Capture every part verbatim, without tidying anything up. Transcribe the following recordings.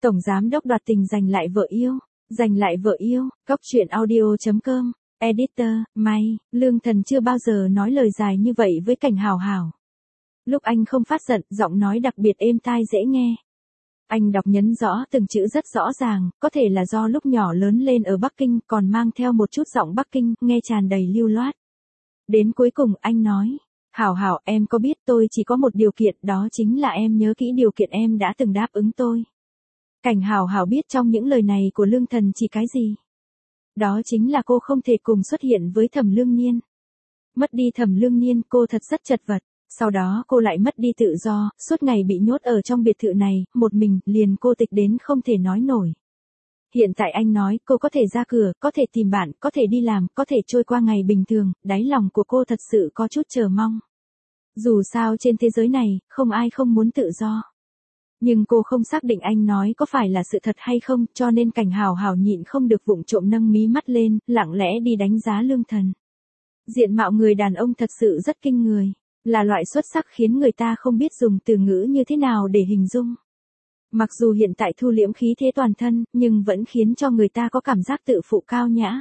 Tổng giám đốc đoạt tình giành lại vợ yêu, giành lại vợ yêu, Cóc truyện audio.com, editor, May, Lương Thần chưa bao giờ nói lời dài như vậy với Cảnh Hào Hào. Lúc anh không phát giận, giọng nói đặc biệt êm tai dễ nghe. Anh đọc nhấn rõ từng chữ rất rõ ràng, có thể là do lúc nhỏ lớn lên ở Bắc Kinh còn mang theo một chút giọng Bắc Kinh, nghe tràn đầy lưu loát. Đến cuối cùng anh nói, Hào Hào em có biết tôi chỉ có một điều kiện, đó chính là em nhớ kỹ điều kiện em đã từng đáp ứng tôi. Cảnh Hào Hào biết trong những lời này của Lương Thần chỉ cái gì. Đó chính là cô không thể cùng xuất hiện với Thẩm Lương Niên. Mất đi Thẩm Lương Niên cô thật rất chật vật. Sau đó cô lại mất đi tự do, suốt ngày bị nhốt ở trong biệt thự này, một mình, liền cô tịch đến không thể nói nổi. Hiện tại anh nói cô có thể ra cửa, có thể tìm bạn, có thể đi làm, có thể trôi qua ngày bình thường, đáy lòng của cô thật sự có chút chờ mong. Dù sao trên thế giới này, không ai không muốn tự do. Nhưng cô không xác định anh nói có phải là sự thật hay không, cho nên Cảnh Hào Hào nhịn không được vụng trộm nâng mí mắt lên, lặng lẽ đi đánh giá Lương Thần. Diện mạo người đàn ông thật sự rất kinh người. Là loại xuất sắc khiến người ta không biết dùng từ ngữ như thế nào để hình dung. Mặc dù hiện tại thu liễm khí thế toàn thân, nhưng vẫn khiến cho người ta có cảm giác tự phụ cao nhã.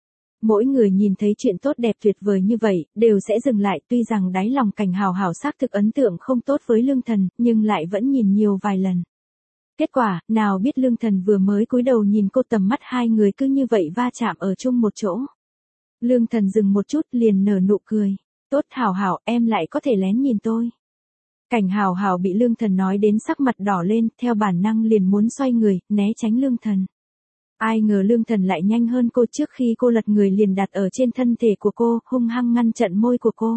Mỗi người nhìn thấy chuyện tốt đẹp tuyệt vời như vậy, đều sẽ dừng lại, tuy rằng đáy lòng Cảnh Hào Hào xác thực ấn tượng không tốt với Lương Thần, nhưng lại vẫn nhìn nhiều vài lần. Kết quả, nào biết Lương Thần vừa mới cúi đầu nhìn cô, tầm mắt hai người cứ như vậy va chạm ở chung một chỗ. Lương Thần dừng một chút liền nở nụ cười. Tốt Hào Hào, em lại có thể lén nhìn tôi. Cảnh Hào Hào bị Lương Thần nói đến sắc mặt đỏ lên, theo bản năng liền muốn xoay người, né tránh Lương Thần. Ai ngờ Lương Thần lại nhanh hơn cô, trước khi cô lật người liền đặt ở trên thân thể của cô, hung hăng ngăn chặn môi của cô.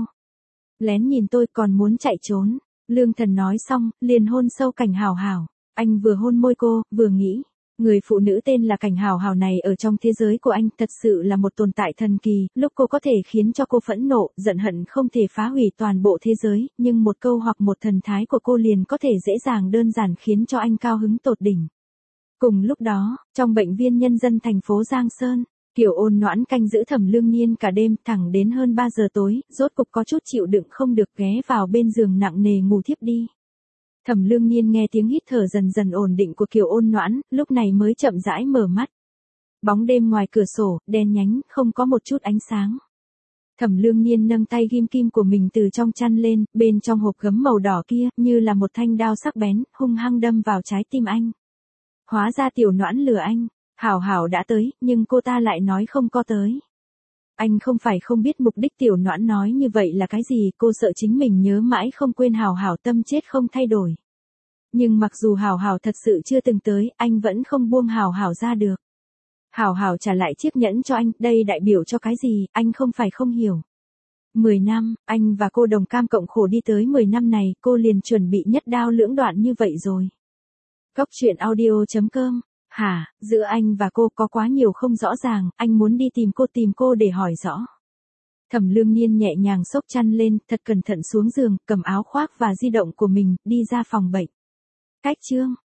Lén nhìn tôi còn muốn chạy trốn. Lương Thần nói xong, liền hôn sâu Cảnh Hào Hào. Anh vừa hôn môi cô, vừa nghĩ. Người phụ nữ tên là Cảnh Hào Hào này ở trong thế giới của anh thật sự là một tồn tại thần kỳ, lúc cô có thể khiến cho cô phẫn nộ, giận hận không thể phá hủy toàn bộ thế giới, nhưng một câu hoặc một thần thái của cô liền có thể dễ dàng đơn giản khiến cho anh cao hứng tột đỉnh. Cùng lúc đó, trong bệnh viện nhân dân thành phố Giang Sơn, Kiều Ôn Noãn canh giữ Thẩm Lương Niên cả đêm, thẳng đến hơn ba giờ tối, rốt cục có chút chịu đựng không được, ghé vào bên giường nặng nề ngủ thiếp đi. Thẩm Lương Niên nghe tiếng hít thở dần dần ổn định của Kiều Ôn Noãn, lúc này mới chậm rãi mở mắt. Bóng đêm ngoài cửa sổ, đen nhánh, không có một chút ánh sáng. Thẩm Lương Niên nâng tay ghim kim của mình từ trong chăn lên, bên trong hộp gấm màu đỏ kia, như là một thanh đao sắc bén, hung hăng đâm vào trái tim anh. Hóa ra Tiểu Noãn lừa anh, Hào Hào đã tới, nhưng cô ta lại nói không có tới. Anh không phải không biết mục đích Tiểu Noãn nói như vậy là cái gì, cô sợ chính mình nhớ mãi không quên Hào Hào tâm chết không thay đổi. Nhưng mặc dù Hào Hào thật sự chưa từng tới, anh vẫn không buông Hào Hào ra được. Hào Hào trả lại chiếc nhẫn cho anh, đây đại biểu cho cái gì, anh không phải không hiểu. Mười năm, anh và cô đồng cam cộng khổ đi tới mười năm này, cô liền chuẩn bị nhất đao lưỡng đoạn như vậy rồi. Cóc truyện audio.com. Hả, giữa anh và cô có quá nhiều không rõ ràng, anh muốn đi tìm cô tìm cô để hỏi rõ. Thẩm Lương Niên nhẹ nhàng xốc chăn lên, thật cẩn thận xuống giường, cầm áo khoác và di động của mình, đi ra phòng bệnh. Cách chương.